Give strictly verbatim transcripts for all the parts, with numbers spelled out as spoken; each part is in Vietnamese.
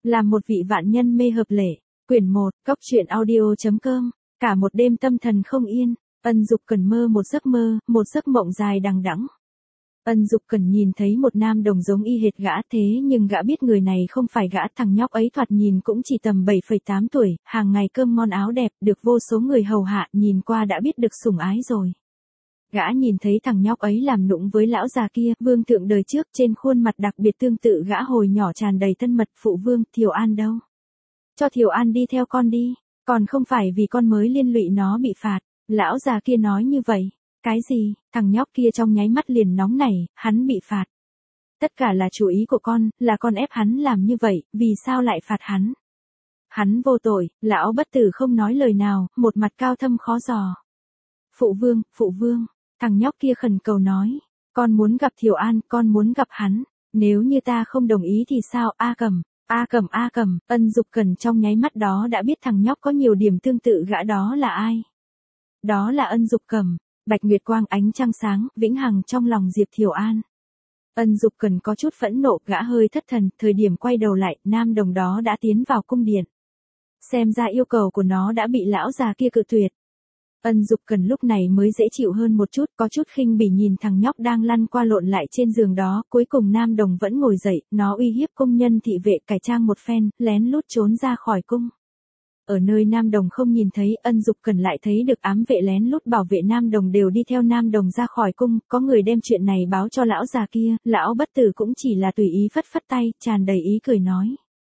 Làm một vị vạn nhân mê hợp lệ. Quyển một, Cốc truyện audio.com. Cả một đêm tâm thần không yên, Ân Dục Cẩn mơ một giấc mơ, một giấc mộng dài đằng đẵng. Ân Dục Cẩn nhìn thấy một nam đồng giống y hệt gã, thế nhưng gã biết người này không phải gã. Thằng nhóc ấy thoạt nhìn cũng chỉ tầm bảy phẩy tám tuổi, hàng ngày cơm ngon áo đẹp, được vô số người hầu hạ, nhìn qua đã biết được sủng ái rồi. Gã nhìn thấy thằng nhóc ấy làm nũng với lão già kia, vương thượng đời trước, trên khuôn mặt đặc biệt tương tự gã hồi nhỏ tràn đầy thân mật. Phụ vương, Thiều An đâu? Cho Thiều An đi theo con đi, còn không phải vì con mới liên lụy nó bị phạt. Lão già kia nói như vậy. Cái gì? Thằng nhóc kia trong nháy mắt liền nóng nảy, hắn bị phạt. Tất cả là chủ ý của con, là con ép hắn làm như vậy, vì sao lại phạt hắn? Hắn vô tội. Lão bất tử không nói lời nào, một mặt cao thâm khó dò. Phụ vương, phụ vương, thằng nhóc kia khẩn cầu nói, con muốn gặp Thiều An, con muốn gặp hắn, nếu như ta không đồng ý thì sao? A Cầm, A Cầm, A Cầm. Ân Dục Cẩn trong nháy mắt đó đã biết thằng nhóc có nhiều điểm tương tự gã, đó là ai? Đó là Ân Dục Cẩm. Bạch nguyệt quang, ánh trăng sáng, vĩnh hằng trong lòng Diệp Thiều An. Ân Dục Cẩn có chút phẫn nộ, gã hơi thất thần, thời điểm quay đầu lại, nam đồng đó đã tiến vào cung điện. Xem ra yêu cầu của nó đã bị lão già kia cự tuyệt. Ân Dục Cẩn lúc này mới dễ chịu hơn một chút, có chút khinh bỉ nhìn thằng nhóc đang lăn qua lộn lại trên giường đó. Cuối cùng nam đồng vẫn ngồi dậy, nó uy hiếp công nhân thị vệ cải trang một phen, lén lút trốn ra khỏi cung. Ở nơi nam đồng không nhìn thấy, Ân Dục Cẩn lại thấy được ám vệ lén lút bảo vệ nam đồng đều đi theo nam đồng ra khỏi cung. Có người đem chuyện này báo cho lão già kia, lão bất tử cũng chỉ là tùy ý phất phất tay, tràn đầy ý cười nói.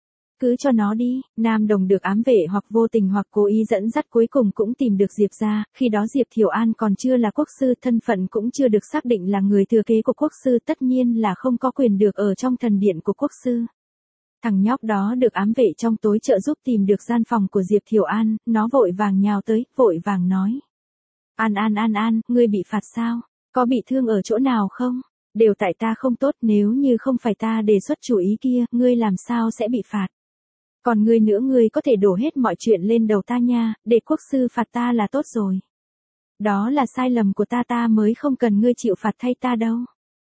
Cứ cho nó đi. Nam đồng được ám vệ hoặc vô tình hoặc cố ý dẫn dắt cuối cùng cũng tìm được Diệp gia. Khi đó Diệp Thiều An còn chưa là quốc sư, thân phận cũng chưa được xác định là người thừa kế của quốc sư, tất nhiên là không có quyền được ở trong thần điện của quốc sư. Thằng nhóc đó được ám vệ trong tối trợ giúp tìm được gian phòng của Diệp Thiều An, nó vội vàng nhào tới, vội vàng nói. An An An An, ngươi bị phạt sao? Có bị thương ở chỗ nào không? Đều tại ta không tốt, nếu như không phải ta đề xuất chủ ý kia, ngươi làm sao sẽ bị phạt? Còn ngươi nữa, ngươi có thể đổ hết mọi chuyện lên đầu ta nha, để quốc sư phạt ta là tốt rồi. Đó là sai lầm của ta, ta mới không cần ngươi chịu phạt thay ta đâu.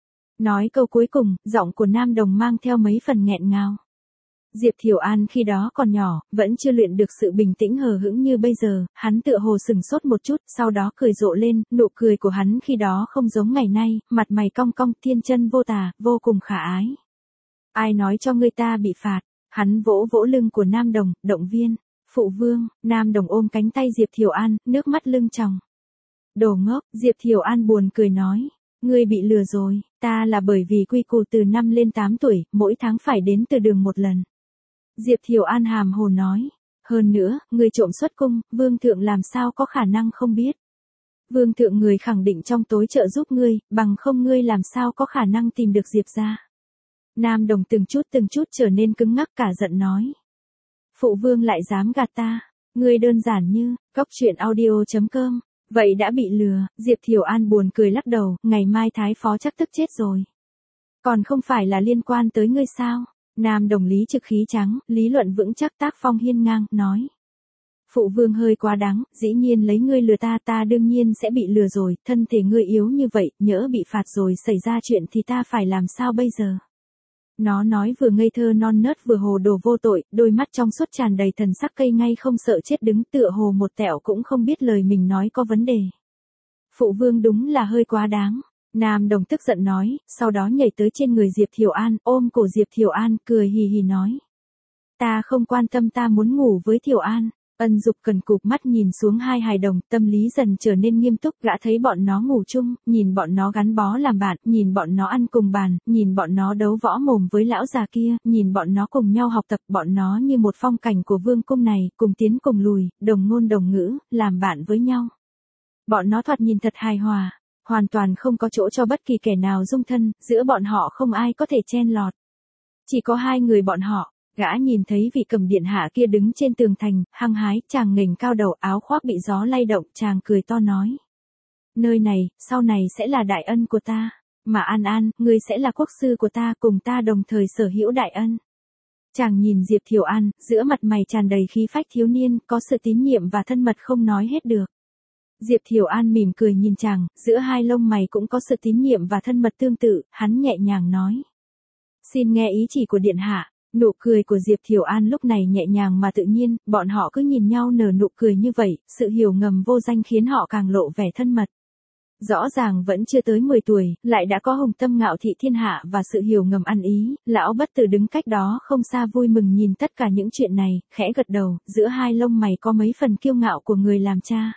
Nói câu cuối cùng, giọng của nam đồng mang theo mấy phần nghẹn ngào. Diệp Thiều An khi đó còn nhỏ, vẫn chưa luyện được sự bình tĩnh hờ hững như bây giờ, hắn tựa hồ sừng sốt một chút, sau đó cười rộ lên, nụ cười của hắn khi đó không giống ngày nay, mặt mày cong cong, thiên chân vô tà, vô cùng khả ái. Ai nói cho ngươi ta bị phạt? Hắn vỗ vỗ lưng của nam đồng, động viên. Phụ vương. Nam đồng ôm cánh tay Diệp Thiều An, nước mắt lưng tròng. Đồ ngốc. Diệp Thiều An buồn cười nói. Ngươi bị lừa rồi, ta là bởi vì quy củ từ năm lên tám tuổi, mỗi tháng phải đến từ đường một lần. Diệp Thiều An hàm hồ nói. Hơn nữa, ngươi trộm xuất cung, vương thượng làm sao có khả năng không biết. Vương thượng người khẳng định trong tối trợ giúp ngươi, bằng không ngươi làm sao có khả năng tìm được Diệp gia. Nam đồng từng chút từng chút trở nên cứng ngắc, cả giận nói. Phụ vương lại dám gạt ta, ngươi đơn giản như, Cốc truyện audio.com. Vậy đã bị lừa. Diệp Thiều An buồn cười lắc đầu, ngày mai thái phó chắc tức chết rồi. Còn không phải là liên quan tới ngươi sao? Nam đồng lý trực khí trắng, lý luận vững chắc, tác phong hiên ngang, nói. Phụ vương hơi quá đáng, dĩ nhiên lấy ngươi lừa ta, ta đương nhiên sẽ bị lừa rồi, thân thể ngươi yếu như vậy, nhỡ bị phạt rồi xảy ra chuyện thì ta phải làm sao bây giờ? Nó nói vừa ngây thơ non nớt vừa hồ đồ vô tội, đôi mắt trong suốt tràn đầy thần sắc cây ngay không sợ chết, đứng tựa hồ một tẹo cũng không biết lời mình nói có vấn đề. Phụ vương đúng là hơi quá đáng. Nam đồng tức giận nói, sau đó nhảy tới trên người Diệp Thiều An, ôm cổ Diệp Thiều An, cười hì hì nói. Ta không quan tâm, ta muốn ngủ với Thiều An. Ân Dục Cẩn cụp mắt nhìn xuống hai hài đồng, tâm lý dần trở nên nghiêm túc, gã thấy bọn nó ngủ chung, nhìn bọn nó gắn bó làm bạn, nhìn bọn nó ăn cùng bàn, nhìn bọn nó đấu võ mồm với lão già kia, nhìn bọn nó cùng nhau học tập, bọn nó như một phong cảnh của vương cung này, cùng tiến cùng lùi, đồng ngôn đồng ngữ, làm bạn với nhau. Bọn nó thoạt nhìn thật hài hòa, hoàn toàn không có chỗ cho bất kỳ kẻ nào dung thân, giữa bọn họ không ai có thể chen lọt. Chỉ có hai người bọn họ. Gã nhìn thấy vị cầm điện hạ kia đứng trên tường thành, hăng hái, chàng nghềnh cao đầu, áo khoác bị gió lay động, chàng cười to nói. Nơi này, sau này sẽ là đại ân của ta, mà An An, ngươi sẽ là quốc sư của ta, cùng ta đồng thời sở hữu đại ân. Chàng nhìn Diệp Thiều An, giữa mặt mày tràn đầy khí phách thiếu niên, có sự tín nhiệm và thân mật không nói hết được. Diệp Thiều An mỉm cười nhìn chàng, giữa hai lông mày cũng có sự tín nhiệm và thân mật tương tự, hắn nhẹ nhàng nói. Xin nghe ý chỉ của điện hạ. Nụ cười của Diệp Thiều An lúc này nhẹ nhàng mà tự nhiên, bọn họ cứ nhìn nhau nở nụ cười như vậy, sự hiểu ngầm vô danh khiến họ càng lộ vẻ thân mật. Rõ ràng vẫn chưa tới mười tuổi, lại đã có hùng tâm ngạo thị thiên hạ và sự hiểu ngầm ăn ý, lão bất tử đứng cách đó không xa vui mừng nhìn tất cả những chuyện này, khẽ gật đầu, giữa hai lông mày có mấy phần kiêu ngạo của người làm cha.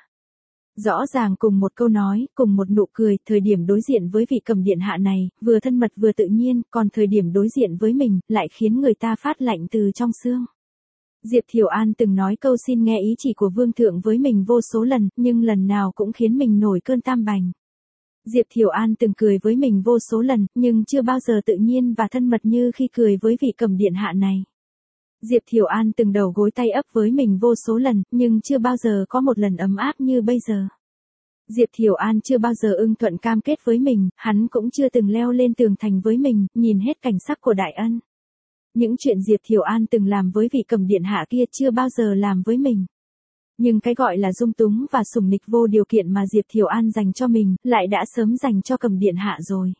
Rõ ràng cùng một câu nói, cùng một nụ cười, thời điểm đối diện với vị cầm điện hạ này, vừa thân mật vừa tự nhiên, còn thời điểm đối diện với mình, lại khiến người ta phát lạnh từ trong xương. Diệp Thiều An từng nói câu xin nghe ý chỉ của vương thượng với mình vô số lần, nhưng lần nào cũng khiến mình nổi cơn tam bành. Diệp Thiều An từng cười với mình vô số lần, nhưng chưa bao giờ tự nhiên và thân mật như khi cười với vị cầm điện hạ này. Diệp Thiều An từng đầu gối tay ấp với mình vô số lần, nhưng chưa bao giờ có một lần ấm áp như bây giờ. Diệp Thiều An chưa bao giờ ưng thuận cam kết với mình, hắn cũng chưa từng leo lên tường thành với mình, nhìn hết cảnh sắc của Đại Ân. Những chuyện Diệp Thiều An từng làm với vị cầm điện hạ kia chưa bao giờ làm với mình. Nhưng cái gọi là dung túng và sủng nịch vô điều kiện mà Diệp Thiều An dành cho mình, lại đã sớm dành cho cầm điện hạ rồi.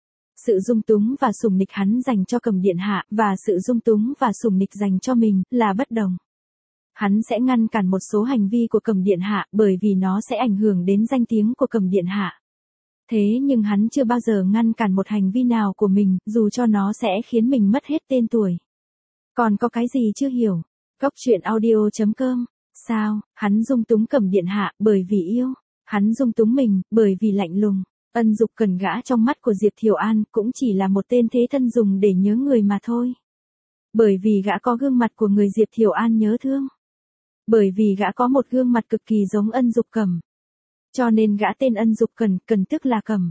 Sự dung túng và sủng nịch hắn dành cho cầm điện hạ, và sự dung túng và sủng nịch dành cho mình, là bất đồng. Hắn sẽ ngăn cản một số hành vi của cầm điện hạ, bởi vì nó sẽ ảnh hưởng đến danh tiếng của cầm điện hạ. Thế nhưng hắn chưa bao giờ ngăn cản một hành vi nào của mình, dù cho nó sẽ khiến mình mất hết tên tuổi. Còn có cái gì chưa hiểu? Cốc truyện audio chấm com. Sao, hắn dung túng cầm điện hạ, bởi vì yêu. Hắn dung túng mình, bởi vì lạnh lùng. Ân Dục Cần gã trong mắt của Diệp Thiều An, cũng chỉ là một tên thế thân dùng để nhớ người mà thôi. Bởi vì gã có gương mặt của người Diệp Thiều An nhớ thương. Bởi vì gã có một gương mặt cực kỳ giống Ân Dục Cẩm. Cho nên gã tên Ân Dục Cần, Cần tức là Cẩm.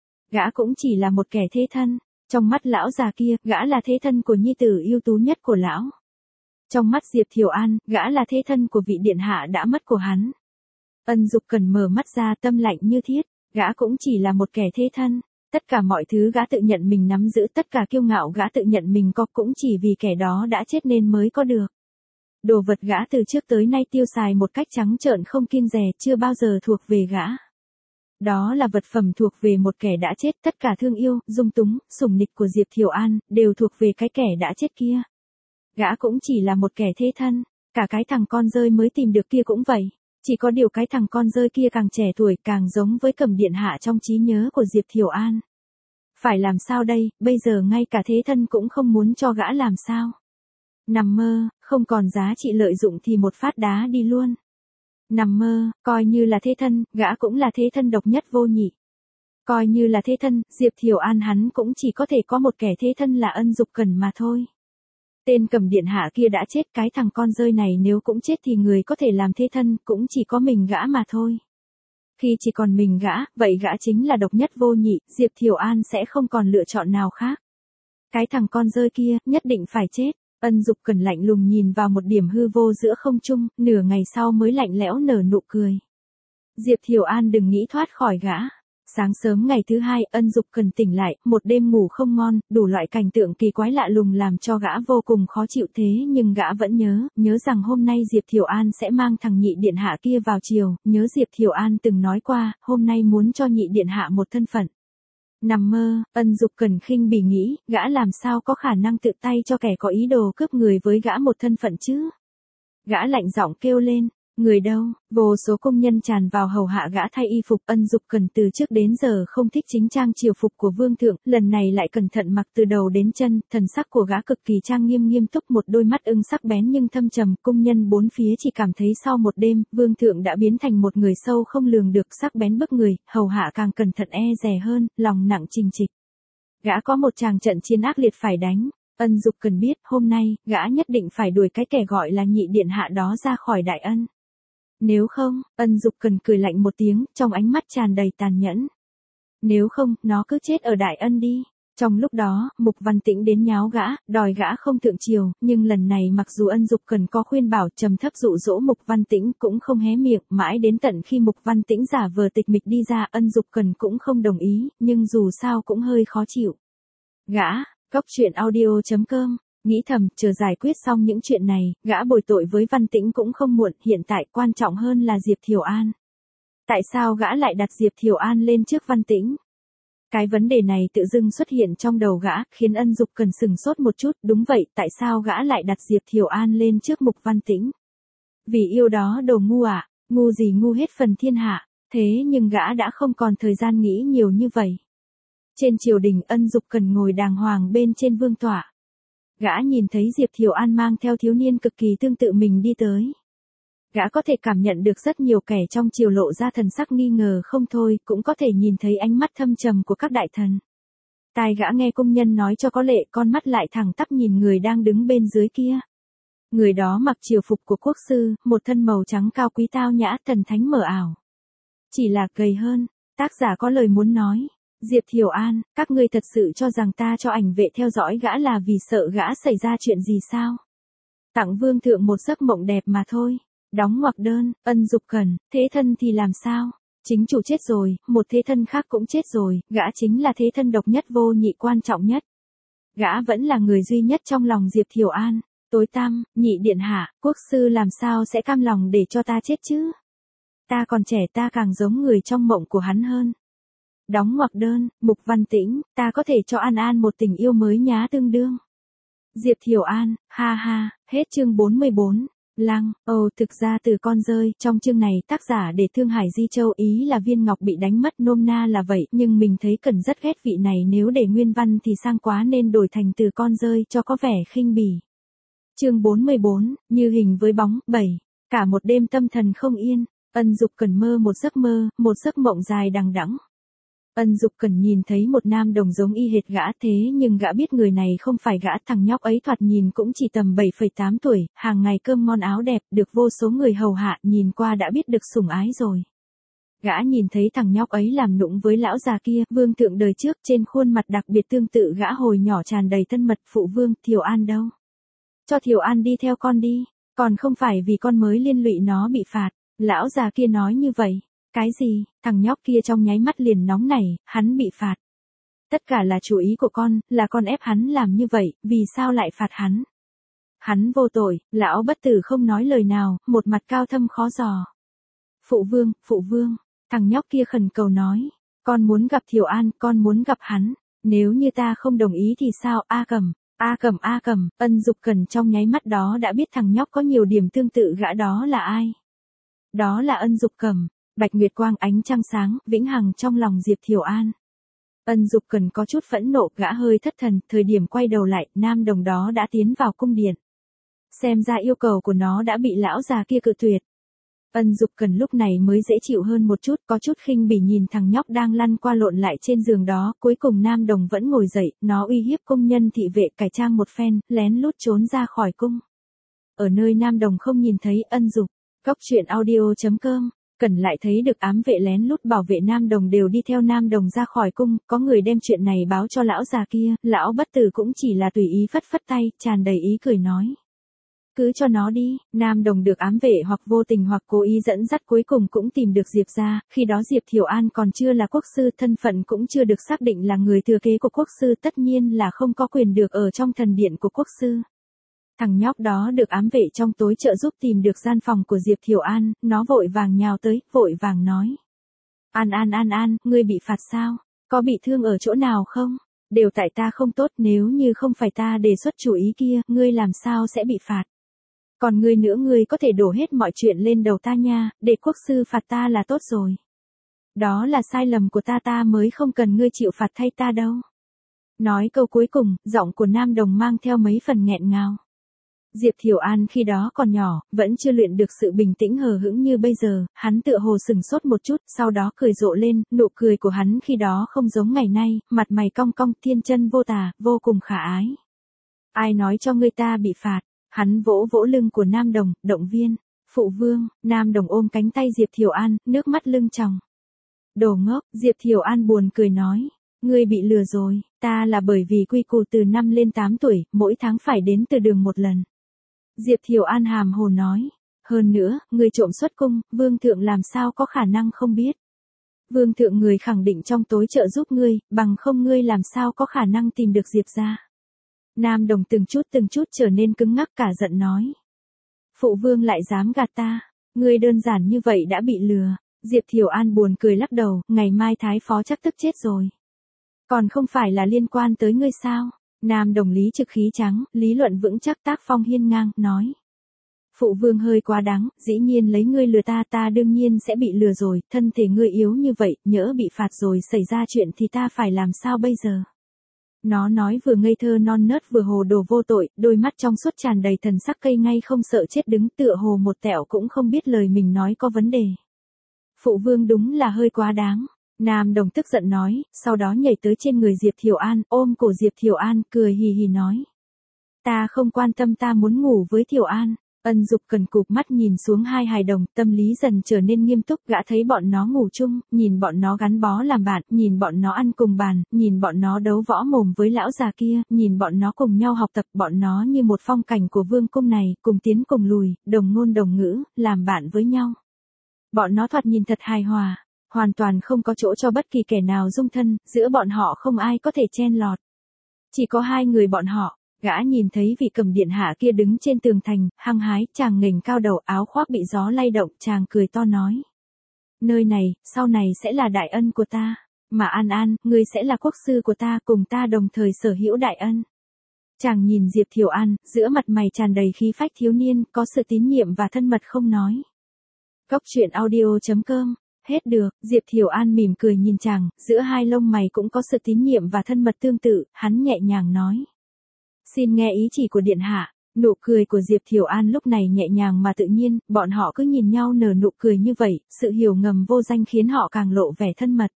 Gã cũng chỉ là một kẻ thế thân. Trong mắt lão già kia, gã là thế thân của nhi tử ưu tú nhất của lão. Trong mắt Diệp Thiều An, gã là thế thân của vị điện hạ đã mất của hắn. Ân Dục Cần mở mắt ra, tâm lạnh như thiết, gã cũng chỉ là một kẻ thế thân. Tất cả mọi thứ gã tự nhận mình nắm giữ, tất cả kiêu ngạo gã tự nhận mình có cũng chỉ vì kẻ đó đã chết nên mới có được. Đồ vật gã từ trước tới nay tiêu xài một cách trắng trợn không kiêng dè, chưa bao giờ thuộc về gã. Đó là vật phẩm thuộc về một kẻ đã chết, tất cả thương yêu, dung túng, sủng nịch của Diệp Thiều An, đều thuộc về cái kẻ đã chết kia. Gã cũng chỉ là một kẻ thế thân, cả cái thằng con rơi mới tìm được kia cũng vậy. Chỉ có điều cái thằng con rơi kia càng trẻ tuổi càng giống với cầm điện hạ trong trí nhớ của Diệp Thiều An. Phải làm sao đây, bây giờ ngay cả thế thân cũng không muốn cho gã làm sao. Nằm mơ, không còn giá trị lợi dụng thì một phát đá đi luôn. Nằm mơ, coi như là thế thân, gã cũng là thế thân độc nhất vô nhị. Coi như là thế thân, Diệp Thiều An hắn cũng chỉ có thể có một kẻ thế thân là Ân Dục Cần mà thôi. Tên cầm điện hạ kia đã chết, cái thằng con rơi này nếu cũng chết thì người có thể làm thế thân, cũng chỉ có mình gã mà thôi. Khi chỉ còn mình gã, vậy gã chính là độc nhất vô nhị, Diệp Thiều An sẽ không còn lựa chọn nào khác. Cái thằng con rơi kia, nhất định phải chết. Ân Dục Cần lạnh lùng nhìn vào một điểm hư vô giữa không trung, nửa ngày sau mới lạnh lẽo nở nụ cười. Diệp Thiều An đừng nghĩ thoát khỏi gã. Sáng sớm ngày thứ hai, Ân Dục Cần tỉnh lại, một đêm ngủ không ngon, đủ loại cảnh tượng kỳ quái lạ lùng làm cho gã vô cùng khó chịu, thế nhưng gã vẫn nhớ, nhớ rằng hôm nay Diệp Thiều An sẽ mang thằng nhị điện hạ kia vào chiều, nhớ Diệp Thiều An từng nói qua, hôm nay muốn cho nhị điện hạ một thân phận. Nằm mơ, Ân Dục Cần khinh bỉ nghĩ, gã làm sao có khả năng tự tay cho kẻ có ý đồ cướp người với gã một thân phận chứ? Gã lạnh giọng kêu lên, người đâu? Vô số công nhân tràn vào hầu hạ gã thay y phục. Ân Dục Cần từ trước đến giờ không thích chính trang triều phục của vương thượng, lần này lại cẩn thận mặc từ đầu đến chân, thần sắc của gã cực kỳ trang nghiêm nghiêm túc, một đôi mắt ưng sắc bén nhưng thâm trầm. Công nhân bốn phía chỉ cảm thấy sau một đêm, vương thượng đã biến thành một người sâu không lường được, sắc bén bức người, hầu hạ càng cẩn thận e dè hơn, lòng nặng trình trịch. Gã có một tràng trận chiến ác liệt phải đánh. Ân Dục Cần biết, hôm nay, gã nhất định phải đuổi cái kẻ gọi là nhị điện hạ đó ra khỏi Đại Ân. Nếu không, Ân Dục Cần cười lạnh một tiếng, trong ánh mắt tràn đầy tàn nhẫn. Nếu không, nó cứ chết ở Đại Ân đi. Trong lúc đó, Mục Văn Tĩnh đến nháo gã, đòi gã không thượng triều, nhưng lần này mặc dù Ân Dục Cần có khuyên bảo trầm thấp dụ dỗ Mục Văn Tĩnh cũng không hé miệng, mãi đến tận khi Mục Văn Tĩnh giả vờ tịch mịch đi ra, Ân Dục Cần cũng không đồng ý, nhưng dù sao cũng hơi khó chịu. Gã, cốc truyện audio chấm com. Nghĩ thầm, chờ giải quyết xong những chuyện này, gã bồi tội với Văn Tĩnh cũng không muộn, hiện tại quan trọng hơn là Diệp Thiều An. Tại sao gã lại đặt Diệp Thiều An lên trước Văn Tĩnh? Cái vấn đề này tự dưng xuất hiện trong đầu gã, khiến Ân Dục Cần sừng sốt một chút, đúng vậy, tại sao gã lại đặt Diệp Thiều An lên trước Mục Văn Tĩnh? Vì yêu đó đồ ngu à, ngu gì ngu hết phần thiên hạ, thế nhưng gã đã không còn thời gian nghĩ nhiều như vậy. Trên triều đình Ân Dục Cần ngồi đàng hoàng bên trên vương tọa. Gã nhìn thấy Diệp Thiều An mang theo thiếu niên cực kỳ tương tự mình đi tới. Gã có thể cảm nhận được rất nhiều kẻ trong triều lộ ra thần sắc nghi ngờ không thôi, cũng có thể nhìn thấy ánh mắt thâm trầm của các đại thần. Tai gã nghe công nhân nói cho có lệ, con mắt lại thẳng tắp nhìn người đang đứng bên dưới kia. Người đó mặc triều phục của quốc sư, một thân màu trắng cao quý tao nhã, thần thánh mờ ảo. Chỉ là gầy hơn, tác giả có lời muốn nói. Diệp Thiều An, các ngươi thật sự cho rằng ta cho ảnh vệ theo dõi gã là vì sợ gã xảy ra chuyện gì sao? Tặng vương thượng một giấc mộng đẹp mà thôi. Đóng ngoặc đơn, Ân Dục Cần, thế thân thì làm sao? Chính chủ chết rồi, một thế thân khác cũng chết rồi, gã chính là thế thân độc nhất vô nhị quan trọng nhất. Gã vẫn là người duy nhất trong lòng Diệp Thiều An. Tối tăm, nhị điện hạ, quốc sư làm sao sẽ cam lòng để cho ta chết chứ? Ta còn trẻ, ta càng giống người trong mộng của hắn hơn. Đóng ngoặc đơn, Mục Văn Tĩnh, ta có thể cho An An một tình yêu mới nhá tương đương. Diệp Thiều An, ha ha, hết chương bốn mươi bốn. Lăng, ồ thực ra từ con rơi, trong chương này tác giả để Thương Hải Di Châu ý là viên ngọc bị đánh mất nôm na là vậy, nhưng mình thấy Cần rất ghét vị này, nếu để nguyên văn thì sang quá nên đổi thành từ con rơi cho có vẻ khinh bỉ. Chương bốn mươi bốn, như hình với bóng, bảy. Cả một đêm tâm thần không yên, Ân Dục Cần mơ một giấc mơ, một giấc mộng dài đằng đẵng. Ân Dục Cần nhìn thấy một nam đồng giống y hệt gã, thế nhưng gã biết người này không phải gã, thằng nhóc ấy thoạt nhìn cũng chỉ tầm bảy phẩy tám tuổi, hàng ngày cơm ngon áo đẹp, được vô số người hầu hạ, nhìn qua đã biết được sủng ái rồi. Gã nhìn thấy thằng nhóc ấy làm nũng với lão già kia, vương thượng đời trước, trên khuôn mặt đặc biệt tương tự gã hồi nhỏ tràn đầy thân mật. Phụ vương, Thiều An đâu? Cho Thiều An đi theo con đi, còn không phải vì con mới liên lụy nó bị phạt. Lão già kia nói như vậy. Cái gì? Thằng nhóc kia trong nháy mắt liền nóng nảy, hắn bị phạt. Tất cả là chủ ý của con, là con ép hắn làm như vậy, vì sao lại phạt hắn? Hắn vô tội, lão bất tử không nói lời nào, một mặt cao thâm khó dò. Phụ vương, phụ vương, thằng nhóc kia khẩn cầu nói, con muốn gặp Thiều An, con muốn gặp hắn, nếu như ta không đồng ý thì sao? A Cầm, A Cầm, A Cầm, Ân Dục Cần trong nháy mắt đó đã biết thằng nhóc có nhiều điểm tương tự gã, đó là ai? Đó là Ân Dục Cầm. Bạch Nguyệt Quang, ánh trăng sáng, vĩnh hằng trong lòng Diệp Thiều An. Ân Dục Cần có chút phẫn nộ, gã hơi thất thần, thời điểm quay đầu lại, nam đồng đó đã tiến vào cung điện. Xem ra yêu cầu của nó đã bị lão già kia cự tuyệt. Ân Dục Cần lúc này mới dễ chịu hơn một chút, có chút khinh bỉ nhìn thằng nhóc đang lăn qua lộn lại trên giường đó, cuối cùng nam đồng vẫn ngồi dậy, nó uy hiếp công nhân thị vệ cải trang một phen, lén lút trốn ra khỏi cung. Ở nơi nam đồng không nhìn thấy Ân Dục, Cóc truyện audio chấm com. Cần lại thấy được ám vệ lén lút bảo vệ nam đồng đều đi theo nam đồng ra khỏi cung, có người đem chuyện này báo cho lão già kia, lão bất tử cũng chỉ là tùy ý phất phất tay, tràn đầy ý cười nói. Cứ cho nó đi, nam đồng được ám vệ hoặc vô tình hoặc cố ý dẫn dắt cuối cùng cũng tìm được Diệp ra, khi đó Diệp Thiều An còn chưa là quốc sư, thân phận cũng chưa được xác định là người thừa kế của quốc sư, tất nhiên là không có quyền được ở trong thần điện của quốc sư. Thằng nhóc đó được ám vệ trong tối trợ giúp tìm được gian phòng của Diệp Thiều An, nó vội vàng nhào tới, vội vàng nói. An An An An, ngươi bị phạt sao? Có bị thương ở chỗ nào không? Đều tại ta không tốt, nếu như không phải ta đề xuất chủ ý kia, ngươi làm sao sẽ bị phạt? Còn ngươi nữa, ngươi có thể đổ hết mọi chuyện lên đầu ta nha, để quốc sư phạt ta là tốt rồi. Đó là sai lầm của ta, ta mới không cần ngươi chịu phạt thay ta đâu. Nói câu cuối cùng, giọng của nam đồng mang theo mấy phần nghẹn ngào. Diệp Thiều An khi đó còn nhỏ, vẫn chưa luyện được sự bình tĩnh hờ hững như bây giờ, hắn tựa hồ sừng sốt một chút, sau đó cười rộ lên, nụ cười của hắn khi đó không giống ngày nay, mặt mày cong cong, thiên chân vô tà, vô cùng khả ái. Ai nói cho ngươi ta bị phạt? Hắn vỗ vỗ lưng của nam đồng, động viên. Phụ vương, nam đồng ôm cánh tay Diệp Thiều An, nước mắt lưng tròng. Đồ ngốc, Diệp Thiều An buồn cười nói. Ngươi bị lừa rồi, ta là bởi vì quy củ từ năm lên tám tuổi, mỗi tháng phải đến từ đường một lần. Diệp Thiều An hàm hồ nói. Hơn nữa, ngươi trộm xuất cung, vương thượng làm sao có khả năng không biết. Vương thượng người khẳng định trong tối trợ giúp ngươi, bằng không ngươi làm sao có khả năng tìm được Diệp ra. Nam đồng từng chút từng chút trở nên cứng ngắc, cả giận nói. Phụ vương lại dám gạt ta, ngươi đơn giản như vậy đã bị lừa. Diệp Thiều An buồn cười lắc đầu, ngày mai thái phó chắc tức chết rồi. Còn không phải là liên quan tới ngươi sao? Nam đồng lý trực khí trắng, lý luận vững chắc tác phong hiên ngang, nói. Phụ vương hơi quá đáng, dĩ nhiên lấy ngươi lừa ta, ta đương nhiên sẽ bị lừa rồi, thân thể ngươi yếu như vậy, nhỡ bị phạt rồi xảy ra chuyện thì ta phải làm sao bây giờ? Nó nói vừa ngây thơ non nớt vừa hồ đồ vô tội, đôi mắt trong suốt tràn đầy thần sắc cây ngay không sợ chết đứng tựa hồ một tẹo cũng không biết lời mình nói có vấn đề. Phụ vương đúng là hơi quá đáng. Nam đồng tức giận nói, sau đó nhảy tới trên người Diệp Thiều An, ôm cổ Diệp Thiều An, cười hì hì nói. Ta không quan tâm, ta muốn ngủ với Thiều An. Ân Dục cần cụp mắt nhìn xuống hai hài đồng, tâm lý dần trở nên nghiêm túc, gã thấy bọn nó ngủ chung, nhìn bọn nó gắn bó làm bạn, nhìn bọn nó ăn cùng bàn, nhìn bọn nó đấu võ mồm với lão già kia, nhìn bọn nó cùng nhau học tập, bọn nó như một phong cảnh của vương cung này, cùng tiến cùng lùi, đồng ngôn đồng ngữ, làm bạn với nhau. Bọn nó thoạt nhìn thật hài hòa, hoàn toàn không có chỗ cho bất kỳ kẻ nào dung thân, giữa bọn họ không ai có thể chen lọt. Chỉ có hai người bọn họ. Gã nhìn thấy vị cầm điện hạ kia đứng trên tường thành, hăng hái, chàng nghềnh cao đầu, áo khoác bị gió lay động, chàng cười to nói. Nơi này, sau này sẽ là đại ân của ta, mà An An, ngươi sẽ là quốc sư của ta, cùng ta đồng thời sở hữu đại ân. Chàng nhìn Diệp Thiều An, giữa mặt mày tràn đầy khí phách thiếu niên, có sự tín nhiệm và thân mật không nói. Cốc truyện audio chấm com. Hết được, Diệp Thiều An mỉm cười nhìn chàng, giữa hai lông mày cũng có sự tín nhiệm và thân mật tương tự, hắn nhẹ nhàng nói. Xin nghe ý chỉ của điện hạ. Nụ cười của Diệp Thiều An lúc này nhẹ nhàng mà tự nhiên, bọn họ cứ nhìn nhau nở nụ cười như vậy, sự hiểu ngầm vô danh khiến họ càng lộ vẻ thân mật.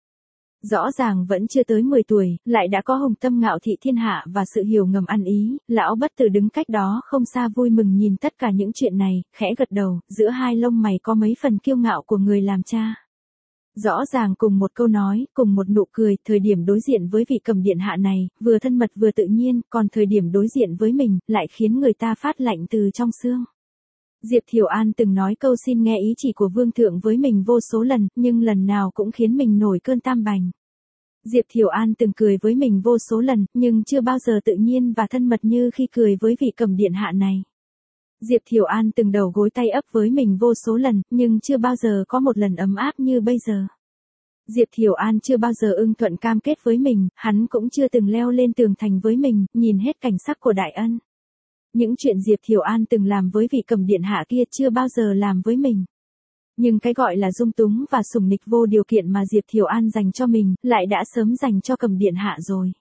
Rõ ràng vẫn chưa tới mười tuổi, lại đã có hùng tâm ngạo thị thiên hạ và sự hiểu ngầm ăn ý, lão bất tử đứng cách đó không xa vui mừng nhìn tất cả những chuyện này, khẽ gật đầu, giữa hai lông mày có mấy phần kiêu ngạo của người làm cha. Rõ ràng cùng một câu nói, cùng một nụ cười, thời điểm đối diện với vị cầm điện hạ này, vừa thân mật vừa tự nhiên, còn thời điểm đối diện với mình, lại khiến người ta phát lạnh từ trong xương. Diệp Thiều An từng nói câu xin nghe ý chỉ của vương thượng với mình vô số lần, nhưng lần nào cũng khiến mình nổi cơn tam bành. Diệp Thiều An từng cười với mình vô số lần, nhưng chưa bao giờ tự nhiên và thân mật như khi cười với vị cầm điện hạ này. Diệp Thiều An từng đầu gối tay ấp với mình vô số lần, nhưng chưa bao giờ có một lần ấm áp như bây giờ. Diệp Thiều An chưa bao giờ ưng thuận cam kết với mình, hắn cũng chưa từng leo lên tường thành với mình, nhìn hết cảnh sắc của đại ân. Những chuyện Diệp Thiều An từng làm với vị cầm điện hạ kia chưa bao giờ làm với mình. Nhưng cái gọi là dung túng và sủng nịch vô điều kiện mà Diệp Thiều An dành cho mình, lại đã sớm dành cho cầm điện hạ rồi.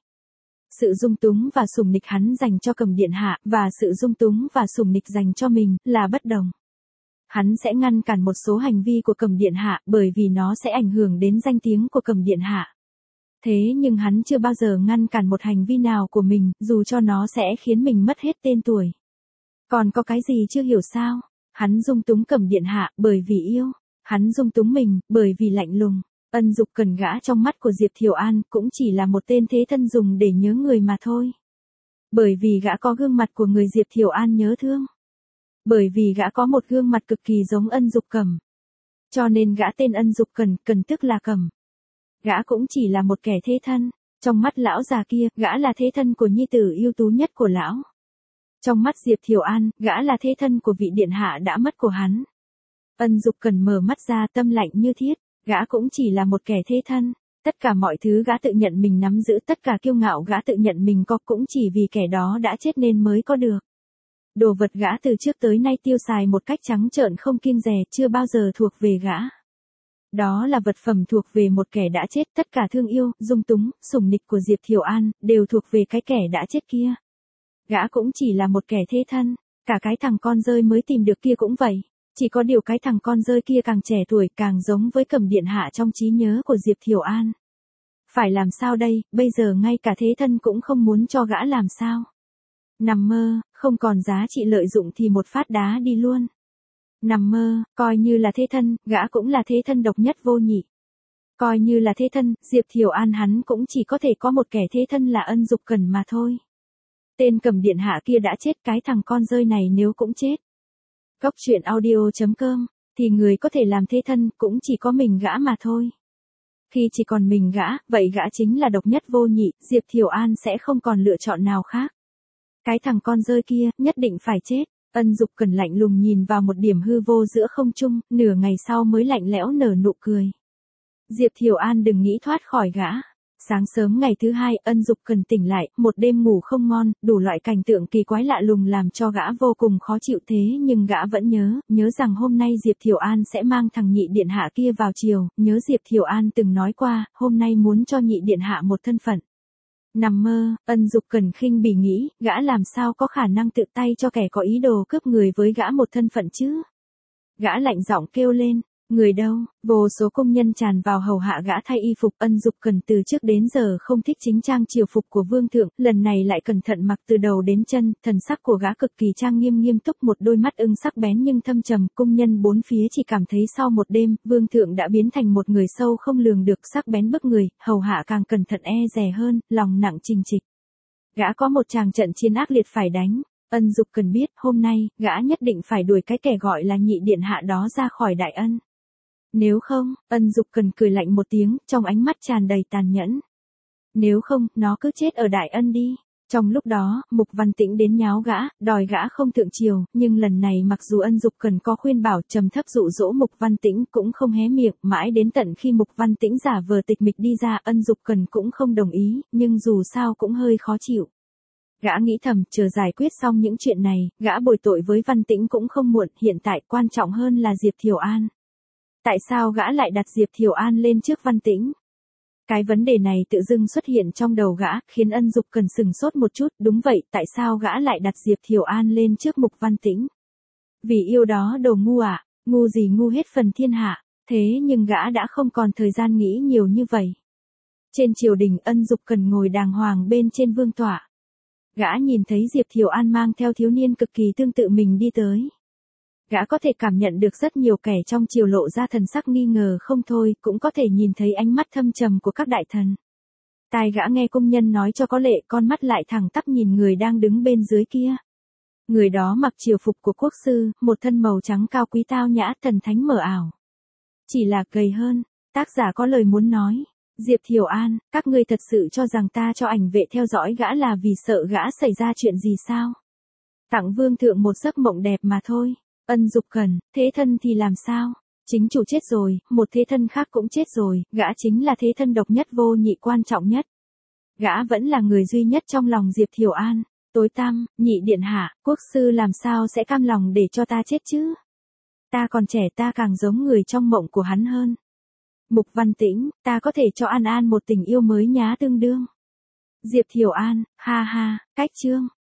Sự dung túng và sủng nịch hắn dành cho cầm điện hạ, và sự dung túng và sủng nịch dành cho mình, là bất đồng. Hắn sẽ ngăn cản một số hành vi của cầm điện hạ, bởi vì nó sẽ ảnh hưởng đến danh tiếng của cầm điện hạ. Thế nhưng hắn chưa bao giờ ngăn cản một hành vi nào của mình, dù cho nó sẽ khiến mình mất hết tên tuổi. Còn có cái gì chưa hiểu sao? Hắn dung túng cầm điện hạ, bởi vì yêu. Hắn dung túng mình, bởi vì lạnh lùng. Ân Dục cần gã trong mắt của Diệp Thiều An, cũng chỉ là một tên thế thân dùng để nhớ người mà thôi. Bởi vì gã có gương mặt của người Diệp Thiều An nhớ thương. Bởi vì gã có một gương mặt cực kỳ giống Ân Dục Cẩm. Cho nên gã tên Ân Dục Cần, Cần tức là Cẩm. Gã cũng chỉ là một kẻ thế thân. Trong mắt lão già kia, gã là thế thân của nhi tử ưu tú nhất của lão. Trong mắt Diệp Thiều An, gã là thế thân của vị điện hạ đã mất của hắn. Ân Dục Cần mở mắt ra, tâm lạnh như thiết. Gã cũng chỉ là một kẻ thế thân. Tất cả mọi thứ gã tự nhận mình nắm giữ, tất cả kiêu ngạo gã tự nhận mình có, cũng chỉ vì kẻ đó đã chết nên mới có được. Đồ vật gã từ trước tới nay tiêu xài một cách trắng trợn không kiêng dè, chưa bao giờ thuộc về gã. Đó là vật phẩm thuộc về một kẻ đã chết, tất cả thương yêu, dung túng, sủng nịch của Diệp Thiều An, đều thuộc về cái kẻ đã chết kia. Gã cũng chỉ là một kẻ thế thân, cả cái thằng con rơi mới tìm được kia cũng vậy. Chỉ có điều cái thằng con rơi kia càng trẻ tuổi càng giống với cầm điện hạ trong trí nhớ của Diệp Thiều An. Phải làm sao đây, bây giờ ngay cả thế thân cũng không muốn cho gã làm sao. Nằm mơ, không còn giá trị lợi dụng thì một phát đá đi luôn. Nằm mơ, coi như là thế thân, gã cũng là thế thân độc nhất vô nhị. Coi như là thế thân, Diệp Thiều An hắn cũng chỉ có thể có một kẻ thế thân là Ân Dục Cần mà thôi. Tên cầm điện hạ kia đã chết, cái thằng con rơi này nếu cũng chết. Cốc truyện audio chấm com, thì người có thể làm thế thân cũng chỉ có mình gã mà thôi. Khi chỉ còn mình gã, vậy gã chính là độc nhất vô nhị, Diệp Thiều An sẽ không còn lựa chọn nào khác. Cái thằng con rơi kia, nhất định phải chết. Ân Dục Cần lạnh lùng nhìn vào một điểm hư vô giữa không trung, nửa ngày sau mới lạnh lẽo nở nụ cười. Diệp Thiều An đừng nghĩ thoát khỏi gã. Sáng sớm ngày thứ hai, Ân Dục Cần tỉnh lại, một đêm ngủ không ngon, đủ loại cảnh tượng kỳ quái lạ lùng làm cho gã vô cùng khó chịu thế nhưng gã vẫn nhớ, nhớ rằng hôm nay Diệp Thiều An sẽ mang thằng nhị điện hạ kia vào chiều, nhớ Diệp Thiều An từng nói qua, hôm nay muốn cho nhị điện hạ một thân phận. Nằm mơ, Ân Dục Cần khinh bỉ nghĩ, gã làm sao có khả năng tự tay cho kẻ có ý đồ cướp người với gã một thân phận chứ? Gã lạnh giọng kêu lên. Người đâu, vô số công nhân tràn vào hầu hạ gã thay y phục. Ân Dục Cần từ trước đến giờ không thích chính trang triều phục của vương thượng, lần này lại cẩn thận mặc từ đầu đến chân, thần sắc của gã cực kỳ trang nghiêm nghiêm túc, một đôi mắt ưng sắc bén nhưng thâm trầm. Công nhân bốn phía chỉ cảm thấy sau một đêm, vương thượng đã biến thành một người sâu không lường được, sắc bén bức người, hầu hạ càng cẩn thận e dè hơn, lòng nặng trình trịch. Gã có một tràng trận chiến ác liệt phải đánh. Ân Dục Cần biết, hôm nay, gã nhất định phải đuổi cái kẻ gọi là nhị điện hạ đó ra khỏi Đại Ân. Nếu không, Ân Dục Cần cười lạnh một tiếng, trong ánh mắt tràn đầy tàn nhẫn. Nếu không, nó cứ chết ở Đại Ân đi. Trong lúc đó, Mục Văn Tĩnh đến nháo gã, đòi gã không thượng triều, nhưng lần này mặc dù Ân Dục Cần có khuyên bảo, trầm thấp dụ dỗ Mục Văn Tĩnh cũng không hé miệng, mãi đến tận khi Mục Văn Tĩnh giả vờ tịch mịch đi ra, Ân Dục Cần cũng không đồng ý, nhưng dù sao cũng hơi khó chịu. Gã nghĩ thầm, chờ giải quyết xong những chuyện này, gã bồi tội với Văn Tĩnh cũng không muộn, hiện tại quan trọng hơn là Diệp Thiều An. Tại sao gã lại đặt Diệp Thiều An lên trước Văn Tĩnh? Cái vấn đề này tự dưng xuất hiện trong đầu gã, khiến Ân Dục Cần sừng sốt một chút, đúng vậy, tại sao gã lại đặt Diệp Thiều An lên trước Mục Văn Tĩnh? Vì yêu đó đồ ngu à, ngu gì ngu hết phần thiên hạ, thế nhưng gã đã không còn thời gian nghĩ nhiều như vậy. Trên triều đình, Ân Dục Cần ngồi đàng hoàng bên trên vương tọa. Gã nhìn thấy Diệp Thiều An mang theo thiếu niên cực kỳ tương tự mình đi tới. Gã có thể cảm nhận được rất nhiều kẻ trong triều lộ ra thần sắc nghi ngờ không thôi, cũng có thể nhìn thấy ánh mắt thâm trầm của các đại thần. Tai gã nghe công nhân nói cho có lệ, con mắt lại thẳng tắp nhìn người đang đứng bên dưới kia. Người đó mặc triều phục của quốc sư, một thân màu trắng cao quý tao nhã, thần thánh mờ ảo. Chỉ là gầy hơn, tác giả có lời muốn nói. Diệp Thiều An, các ngươi thật sự cho rằng ta cho ảnh vệ theo dõi gã là vì sợ gã xảy ra chuyện gì sao? Tặng vương thượng một giấc mộng đẹp mà thôi. Ân Dục Cần, thế thân thì làm sao? Chính chủ chết rồi, một thế thân khác cũng chết rồi, gã chính là thế thân độc nhất vô nhị quan trọng nhất. Gã vẫn là người duy nhất trong lòng Diệp Thiều An. Tối tăm, nhị điện hạ, quốc sư làm sao sẽ cam lòng để cho ta chết chứ? Ta còn trẻ, ta càng giống người trong mộng của hắn hơn. Mục Văn Tĩnh, ta có thể cho An An một tình yêu mới nhá tương đương. Diệp Thiều An, ha ha, cách chương.